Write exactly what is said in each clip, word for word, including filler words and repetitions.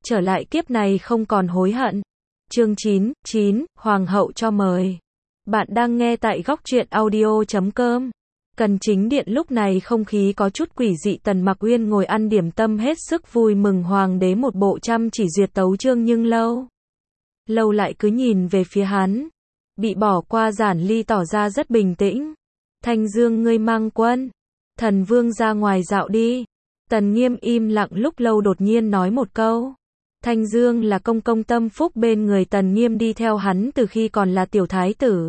trở lại kiếp này không còn hối hận. Chương chín, chín, Hoàng hậu cho mời. Bạn đang nghe tại góc truyện audio chấm com. Cần chính điện lúc này không khí có chút quỷ dị, Tần Mặc Uyên ngồi ăn điểm tâm hết sức vui mừng, hoàng đế một bộ chăm chỉ duyệt tấu chương nhưng lâu. Lâu lại cứ nhìn về phía hắn. Bị bỏ qua Giản Ly tỏ ra rất bình tĩnh. Thanh Dương ngươi mang quân. Thần vương ra ngoài dạo đi. Tần Nghiêm im lặng lúc lâu đột nhiên nói một câu. Thanh Dương là công công tâm phúc bên người Tần Nghiêm, đi theo hắn từ khi còn là tiểu thái tử.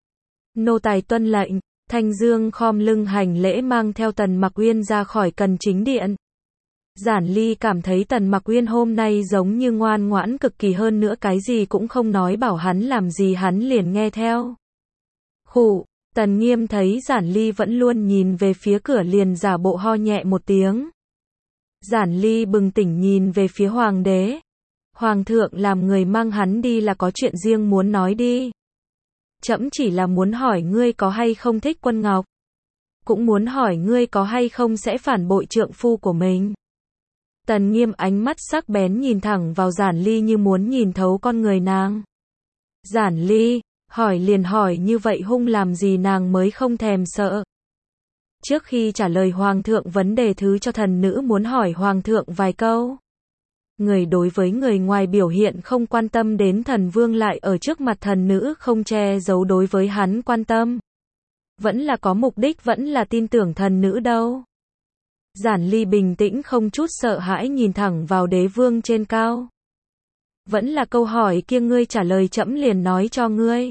Nô tài tuân lệnh. Thanh Dương khom lưng hành lễ mang theo Tần Mặc Uyên ra khỏi cần chính điện. Giản Ly cảm thấy Tần Mặc Uyên hôm nay giống như ngoan ngoãn cực kỳ, hơn nữa cái gì cũng không nói, bảo hắn làm gì hắn liền nghe theo. Khụ, Tần Nghiêm thấy Giản Ly vẫn luôn nhìn về phía cửa liền giả bộ ho nhẹ một tiếng. Giản Ly bừng tỉnh nhìn về phía hoàng đế. Hoàng thượng làm người mang hắn đi là có chuyện riêng muốn nói đi. Trẫm chỉ là muốn hỏi ngươi có hay không thích Quân Ngọc. Cũng muốn hỏi ngươi có hay không sẽ phản bội trượng phu của mình. Tần Nghiêm ánh mắt sắc bén nhìn thẳng vào Giản Ly như muốn nhìn thấu con người nàng. Giản Ly, hỏi liền hỏi như vậy hung làm gì nàng mới không thèm sợ. Trước khi trả lời hoàng thượng vấn đề thứ cho thần nữ muốn hỏi hoàng thượng vài câu. Người đối với người ngoài biểu hiện không quan tâm đến thần vương, lại ở trước mặt thần nữ không che giấu đối với hắn quan tâm. Vẫn là có mục đích, vẫn là tin tưởng thần nữ đâu. Giản Ly bình tĩnh không chút sợ hãi nhìn thẳng vào đế vương trên cao. Vẫn là câu hỏi kia ngươi trả lời trẫm liền nói cho ngươi.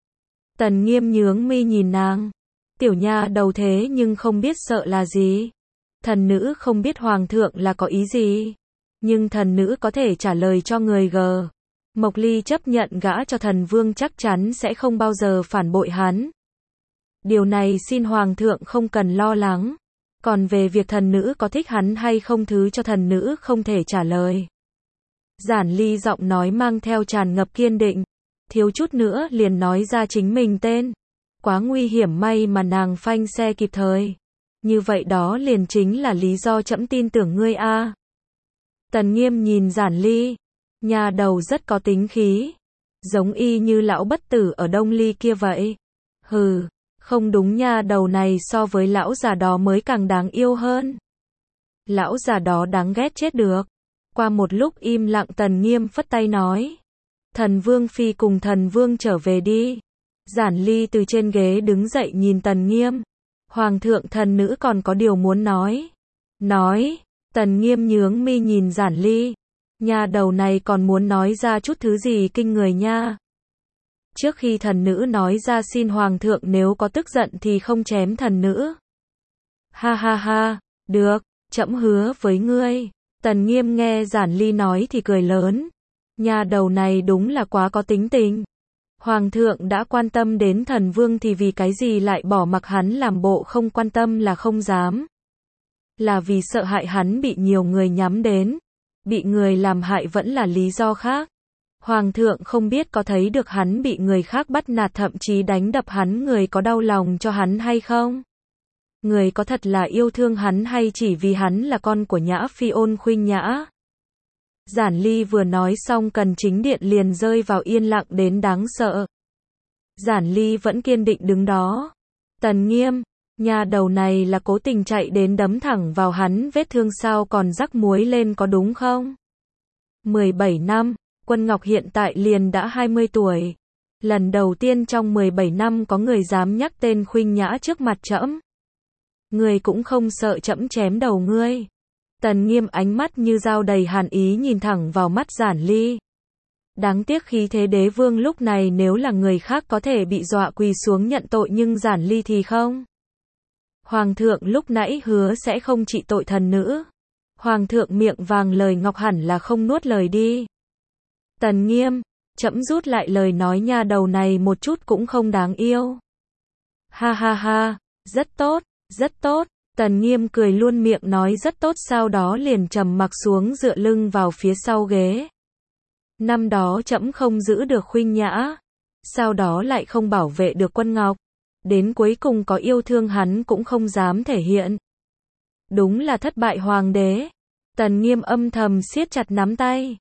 Tần Nghiêm nhướng mi nhìn nàng. Tiểu nha đầu thế nhưng không biết sợ là gì. Thần nữ không biết hoàng thượng là có ý gì. Nhưng thần nữ có thể trả lời cho người g. Mộc Ly chấp nhận gã cho thần vương chắc chắn sẽ không bao giờ phản bội hắn. Điều này xin hoàng thượng không cần lo lắng. Còn về việc thần nữ có thích hắn hay không, thứ cho thần nữ không thể trả lời. Giản Ly giọng nói mang theo tràn ngập kiên định. Thiếu chút nữa liền nói ra chính mình tên. Quá nguy hiểm, may mà nàng phanh xe kịp thời. Như vậy đó liền chính là lý do trẫm tin tưởng ngươi a. À. Tần Nghiêm nhìn Giản Ly. Nhà đầu rất có tính khí. Giống y như lão bất tử ở Đông Ly kia vậy. Hừ, không đúng, nha đầu này so với lão già đó mới càng đáng yêu hơn. Lão già đó đáng ghét chết được. Qua một lúc im lặng, Tần Nghiêm phất tay nói. Thần vương phi cùng thần vương trở về đi. Giản Ly từ trên ghế đứng dậy nhìn Tần Nghiêm. Hoàng thượng, thần nữ còn có điều muốn nói. Nói. Tần Nghiêm nhướng mi nhìn Giản Ly. Nhà đầu này còn muốn nói ra chút thứ gì kinh người nha. Trước khi thần nữ nói ra, xin hoàng thượng nếu có tức giận thì không chém thần nữ. Ha ha ha, được, trẫm hứa với ngươi. Tần Nghiêm nghe Giản Ly nói thì cười lớn. Nhà đầu này đúng là quá có tính tình. Hoàng thượng đã quan tâm đến thần vương thì vì cái gì lại bỏ mặc hắn làm bộ không quan tâm, là không dám. Là vì sợ hại hắn bị nhiều người nhắm đến. Bị người làm hại vẫn là lý do khác. Hoàng thượng không biết có thấy được hắn bị người khác bắt nạt, thậm chí đánh đập hắn, người có đau lòng cho hắn hay không? Người có thật là yêu thương hắn hay chỉ vì hắn là con của Nhã Phi Ôn Khuynh Nhã? Giản Ly vừa nói xong, cần chính điện liền rơi vào yên lặng đến đáng sợ. Giản Ly vẫn kiên định đứng đó. Tần Nghiêm, nhà đầu này là cố tình chạy đến đấm thẳng vào hắn vết thương sao còn rắc muối lên có đúng không? mười bảy năm, Quân Ngọc hiện tại liền đã hai mươi tuổi. Lần đầu tiên trong mười bảy năm có người dám nhắc tên Khuynh Nhã trước mặt trẫm. Ngươi cũng không sợ trẫm chém đầu ngươi? Tần Nghiêm ánh mắt như dao đầy hàn ý nhìn thẳng vào mắt Giản Ly. Đáng tiếc khí thế đế vương lúc này, nếu là người khác có thể bị dọa quỳ xuống nhận tội, nhưng Giản Ly thì không. Hoàng thượng lúc nãy hứa sẽ không trị tội thần nữ. Hoàng thượng miệng vàng lời ngọc hẳn là không nuốt lời đi. Tần Nghiêm, trẫm rút lại lời nói, nha đầu này một chút cũng không đáng yêu. Ha ha ha, rất tốt, rất tốt. Tần Nghiêm cười luôn miệng nói rất tốt, sau đó liền trầm mặc xuống dựa lưng vào phía sau ghế. Năm đó trẫm không giữ được Khuynh Nhã, sau đó lại không bảo vệ được Quân Ngọc, đến cuối cùng có yêu thương hắn cũng không dám thể hiện. Đúng là thất bại hoàng đế. Tần Nghiêm âm thầm siết chặt nắm tay.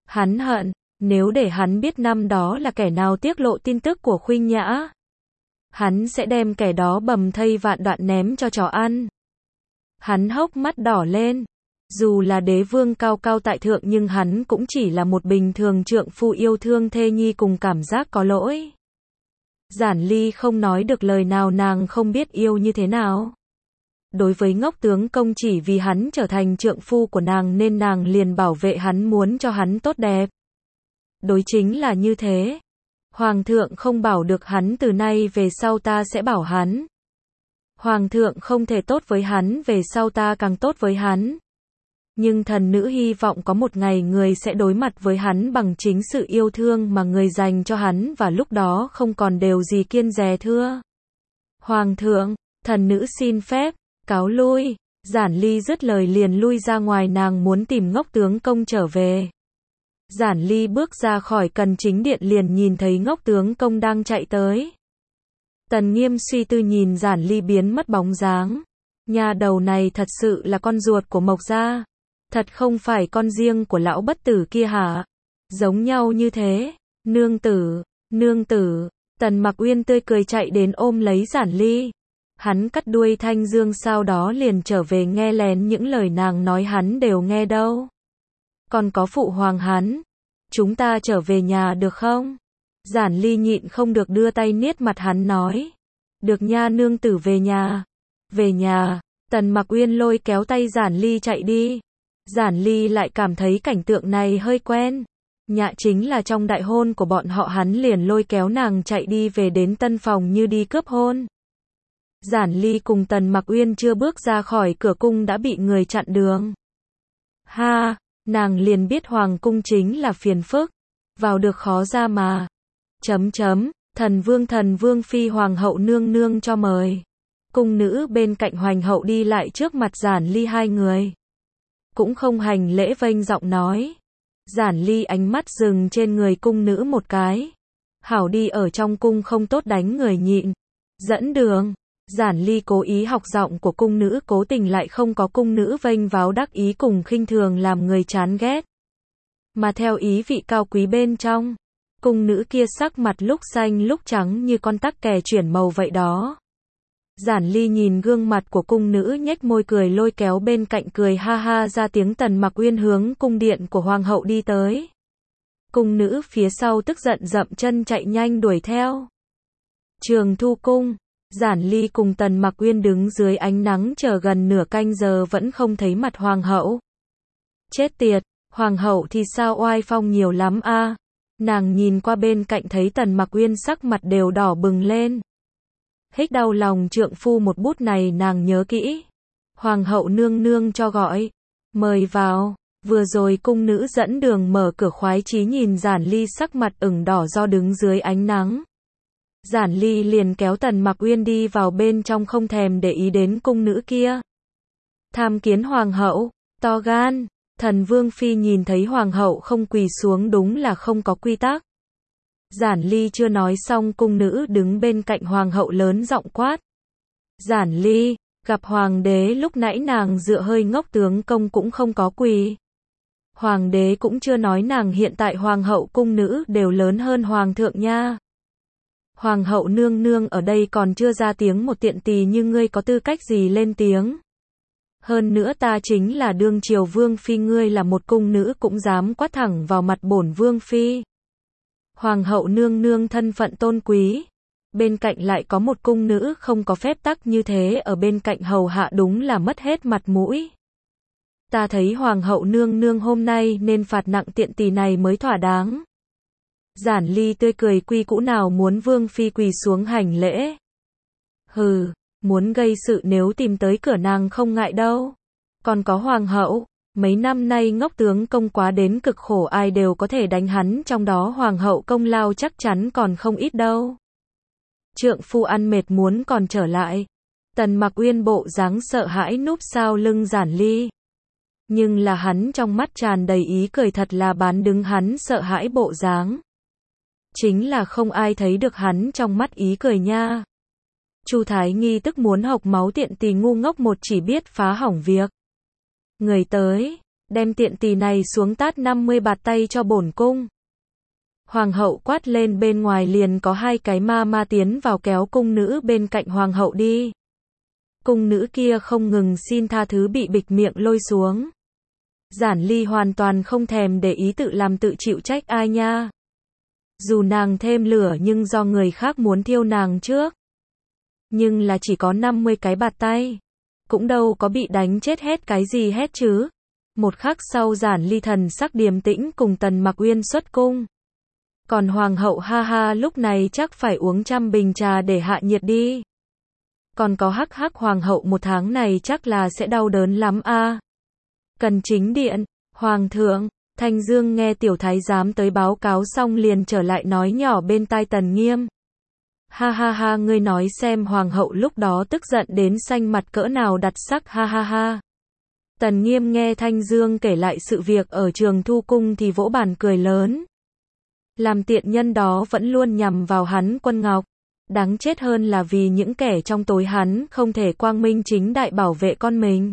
Hắn hận, nếu để hắn biết năm đó là kẻ nào tiết lộ tin tức của Khuynh Nhã, hắn sẽ đem kẻ đó bầm thây vạn đoạn ném cho chó ăn. Hắn hốc mắt đỏ lên. Dù là đế vương cao cao tại thượng nhưng hắn cũng chỉ là một bình thường trượng phu yêu thương thê nhi cùng cảm giác có lỗi. Giản Ly không nói được lời nào, nàng không biết yêu như thế nào. Đối với Ngốc tướng công chỉ vì hắn trở thành trượng phu của nàng nên nàng liền bảo vệ hắn, muốn cho hắn tốt đẹp. Đối chính là như thế. Hoàng thượng không bảo được hắn, từ nay về sau ta sẽ bảo hắn. Hoàng thượng không thể tốt với hắn, về sau ta càng tốt với hắn. Nhưng thần nữ hy vọng có một ngày người sẽ đối mặt với hắn bằng chính sự yêu thương mà người dành cho hắn, và lúc đó không còn điều gì kiêng dè thưa. Hoàng thượng, thần nữ xin phép, cáo lui. Giản Ly dứt lời liền lui ra ngoài, nàng muốn tìm Ngốc tướng công trở về. Giản Ly bước ra khỏi Cần Chính Điện liền nhìn thấy Ngốc tướng công đang chạy tới. Tần Nghiêm suy tư nhìn Giản Ly biến mất bóng dáng. Nhà đầu này thật sự là con ruột của Mộc gia. Thật không phải con riêng của lão bất tử kia hả? Giống nhau như thế. Nương tử, nương tử. Tần Mặc Uyên tươi cười chạy đến ôm lấy Giản Ly. Hắn cắt đuôi Thanh Dương sau đó liền trở về, nghe lén những lời nàng nói hắn đều nghe đâu. Còn có phụ hoàng hắn. Chúng ta trở về nhà được không? Giản Ly nhịn không được đưa tay niết mặt hắn nói. Được nha nương tử, về nhà. Về nhà. Tần Mặc Uyên lôi kéo tay Giản Ly chạy đi. Giản Ly lại cảm thấy cảnh tượng này hơi quen. Nhạ chính là trong đại hôn của bọn họ hắn liền lôi kéo nàng chạy đi về đến tân phòng như đi cướp hôn. Giản Ly cùng Tần Mặc Uyên chưa bước ra khỏi cửa cung đã bị người chặn đường. Ha, nàng liền biết hoàng cung chính là phiền phức. Vào được khó ra mà. Chấm chấm, thần vương thần vương phi hoàng hậu nương nương cho mời. Cung nữ bên cạnh hoàng hậu đi lại trước mặt Giản Ly hai người. Cũng không hành lễ, vênh giọng nói. Giản Ly ánh mắt dừng trên người cung nữ một cái. Hảo đi, ở trong cung không tốt đánh người nhịn. Dẫn đường. Giản Ly cố ý học giọng của cung nữ, cố tình lại không có cung nữ vênh váo đắc ý cùng khinh thường làm người chán ghét. Mà theo ý vị cao quý bên trong. Cung nữ kia sắc mặt lúc xanh lúc trắng như con tắc kè chuyển màu vậy đó. Giản Ly nhìn gương mặt của cung nữ nhếch môi cười, lôi kéo bên cạnh cười ha ha ra tiếng. Tần Mặc Uyên hướng cung điện của hoàng hậu đi tới. Cung nữ phía sau tức giận dậm chân chạy nhanh đuổi theo. Trường Thu cung. Giản Ly cùng Tần Mặc Uyên đứng dưới ánh nắng chờ gần nửa canh giờ vẫn không thấy mặt hoàng hậu. Chết tiệt, hoàng hậu thì sao oai phong nhiều lắm a. À? Nàng nhìn qua bên cạnh thấy Tần Mặc Uyên sắc mặt đều đỏ bừng lên. Hích đau lòng trượng phu một bút này nàng nhớ kỹ. Hoàng hậu nương nương cho gọi. Mời vào. Vừa rồi cung nữ dẫn đường mở cửa khoái chí nhìn Giản Ly sắc mặt ửng đỏ do đứng dưới ánh nắng. Giản Ly liền kéo Tần Mặc Uyên đi vào bên trong, không thèm để ý đến cung nữ kia. Tham kiến hoàng hậu, to gan. Thần vương phi nhìn thấy hoàng hậu không quỳ xuống đúng là không có quy tắc. Giản Ly chưa nói xong, cung nữ đứng bên cạnh hoàng hậu lớn giọng quát. Giản Ly, gặp hoàng đế lúc nãy nàng dựa hơi Ngốc tướng công cũng không có quỳ. Hoàng đế cũng chưa nói nàng hiện tại hoàng hậu cung nữ đều lớn hơn hoàng thượng nha. Hoàng hậu nương nương ở đây còn chưa ra tiếng, một tiện tỳ như ngươi có tư cách gì lên tiếng. Hơn nữa ta chính là đương triều vương phi, ngươi là một cung nữ cũng dám quát thẳng vào mặt bổn vương phi. Hoàng hậu nương nương thân phận tôn quý. Bên cạnh lại có một cung nữ không có phép tắc như thế ở bên cạnh hầu hạ, đúng là mất hết mặt mũi. Ta thấy hoàng hậu nương nương hôm nay nên phạt nặng tiện tỳ này mới thỏa đáng. Giản Ly tươi cười, quy cũ nào muốn vương phi quỳ xuống hành lễ. Hừ, muốn gây sự nếu tìm tới cửa nàng không ngại đâu. Còn có hoàng hậu, mấy năm nay Ngốc tướng công quá đến cực khổ, ai đều có thể đánh hắn, trong đó hoàng hậu công lao chắc chắn còn không ít đâu. Trượng phu ăn mệt muốn còn trở lại. Tần Mặc Uyên bộ dáng sợ hãi núp sau lưng Giản Ly. Nhưng là hắn trong mắt tràn đầy ý cười, thật là bán đứng hắn sợ hãi bộ dáng. Chính là không ai thấy được hắn trong mắt ý cười nha. Chu Thái Nghi tức muốn hộc máu, tiện tỳ ngu ngốc một chỉ biết phá hỏng việc. Người tới, đem tiện tỳ này xuống tát năm mươi bạt tay cho bổn cung. Hoàng hậu quát lên, bên ngoài liền có hai cái ma ma tiến vào kéo cung nữ bên cạnh hoàng hậu đi. Cung nữ kia không ngừng xin tha thứ bị bịch miệng lôi xuống. Giản Ly hoàn toàn không thèm để ý, tự làm tự chịu trách ai nha. Dù nàng thêm lửa nhưng do người khác muốn thiêu nàng trước. Nhưng là chỉ có năm mươi cái bạt tay. Cũng đâu có bị đánh chết hết cái gì hết chứ. Một khắc sau Giản Ly thần sắc điềm tĩnh cùng Tần Mặc Uyên xuất cung. Còn hoàng hậu ha ha lúc này chắc phải uống trăm bình trà để hạ nhiệt đi. Còn có hắc hắc hoàng hậu một tháng này chắc là sẽ đau đớn lắm a. Cần chính điện, hoàng thượng, Thanh Dương nghe tiểu thái giám tới báo cáo xong liền trở lại nói nhỏ bên tai Tần Nghiêm. Ha ha ha, ngươi nói xem hoàng hậu lúc đó tức giận đến xanh mặt cỡ nào đặt sắc, ha ha ha. Tần Nghiêm nghe Thanh Dương kể lại sự việc ở Trường Thu Cung thì vỗ bàn cười lớn. Làm tiện nhân đó vẫn luôn nhằm vào hắn Quân Ngọc. Đáng chết hơn là vì những kẻ trong tối hắn không thể quang minh chính đại bảo vệ con mình.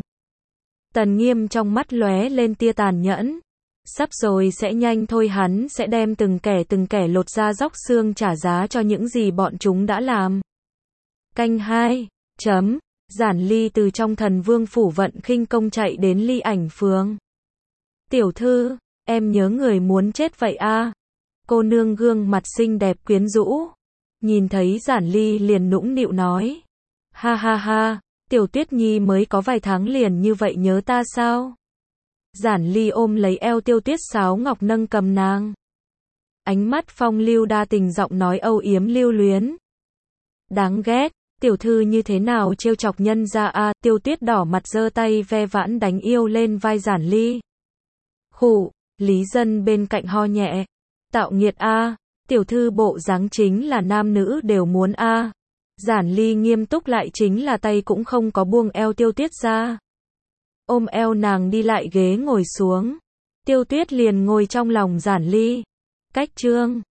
Tần Nghiêm trong mắt lóe lên tia tàn nhẫn. Sắp rồi, sẽ nhanh thôi, hắn sẽ đem từng kẻ từng kẻ lột da róc xương trả giá cho những gì bọn chúng đã làm. Canh hai. Chấm. Giản Ly từ trong Thần Vương phủ vận khinh công chạy đến Ly Ảnh Phường. Tiểu thư, em nhớ người muốn chết vậy a. À? Cô nương gương mặt xinh đẹp quyến rũ. Nhìn thấy Giản Ly liền nũng nịu nói. Ha ha ha, Tiểu Tuyết Nhi mới có vài tháng liền như vậy nhớ ta sao? Giản Ly ôm lấy eo Tiêu Tuyết sáo ngọc nâng cầm nàng. Ánh mắt phong lưu đa tình, giọng nói âu yếm lưu luyến. Đáng ghét, tiểu thư như thế nào trêu chọc nhân ra a. À? Tiêu Tuyết đỏ mặt giơ tay ve vãn đánh yêu lên vai Giản Ly. Khụ, Lý Dân bên cạnh ho nhẹ. Tạo nghiệt a, à? Tiểu thư bộ dáng chính là nam nữ đều muốn a. À? Giản Ly nghiêm túc lại chính là tay cũng không có buông eo Tiêu Tuyết ra. Ôm eo nàng đi lại ghế ngồi xuống. Tiêu Tuyết liền ngồi trong lòng Giản Ly. Cách chương